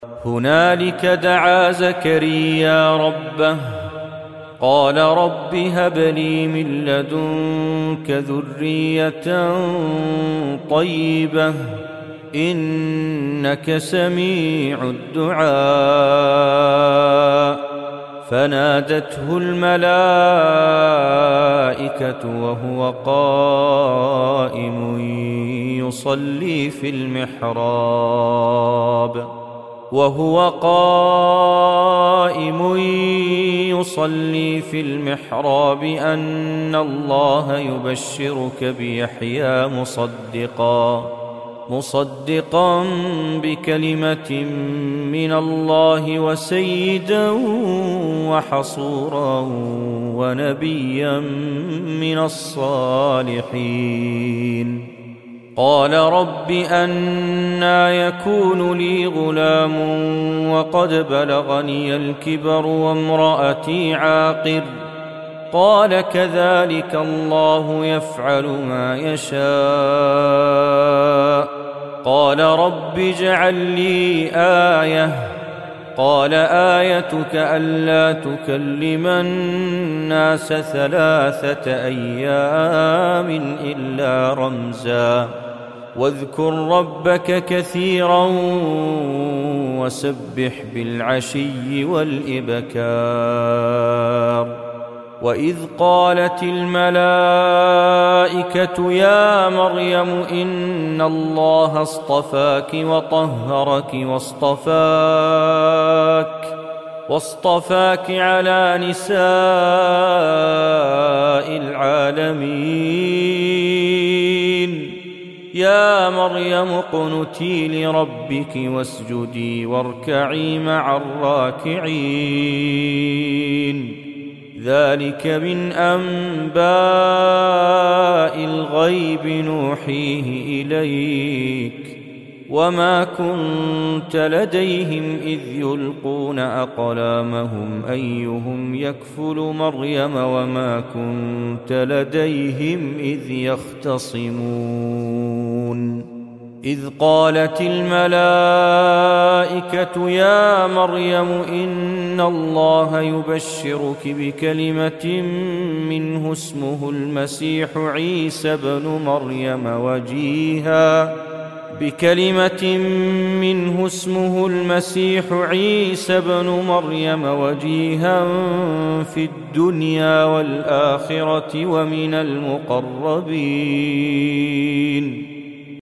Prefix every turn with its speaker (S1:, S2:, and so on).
S1: هنالك دعا زكريا ربه قال رب هب لي من لدنك ذرية طيبة إنك سميع الدعاء. فنادته الملائكة وهو قائم يصلي في المحراب أن الله يبشرك بيحيى مصدقا بكلمة من الله وسيدا وحصورا ونبيا من الصالحين. قال رب أنى يكون لي غلام وقد بلغني الكبر وامرأتي عاقر؟ قال كذلك الله يفعل ما يشاء. قال رب اجعل لي آية. قال آيتك ألا تكلم الناس 3 أيام إلا رمزا واذكر ربك كثيرا وسبح بالعشي والإبكار. وإذ قالت الملائكة يا مريم إن الله اصطفاك وطهرك واصطفاك على نساء العالمين. يا مريم اقنتي لربك واسجدي واركعي مع الراكعين. ذلك من أنباء الغيب نوحيه إليك وما كنت لديهم إذ يلقون أقلامهم أيهم يكفل مريم وما كنت لديهم إذ يختصمون. إذ قالت الملائكة يا مريم إن الله يبشرك بكلمة منه اسمه المسيح عيسى بن مريم وجيها في الدنيا والآخرة ومن المقربين.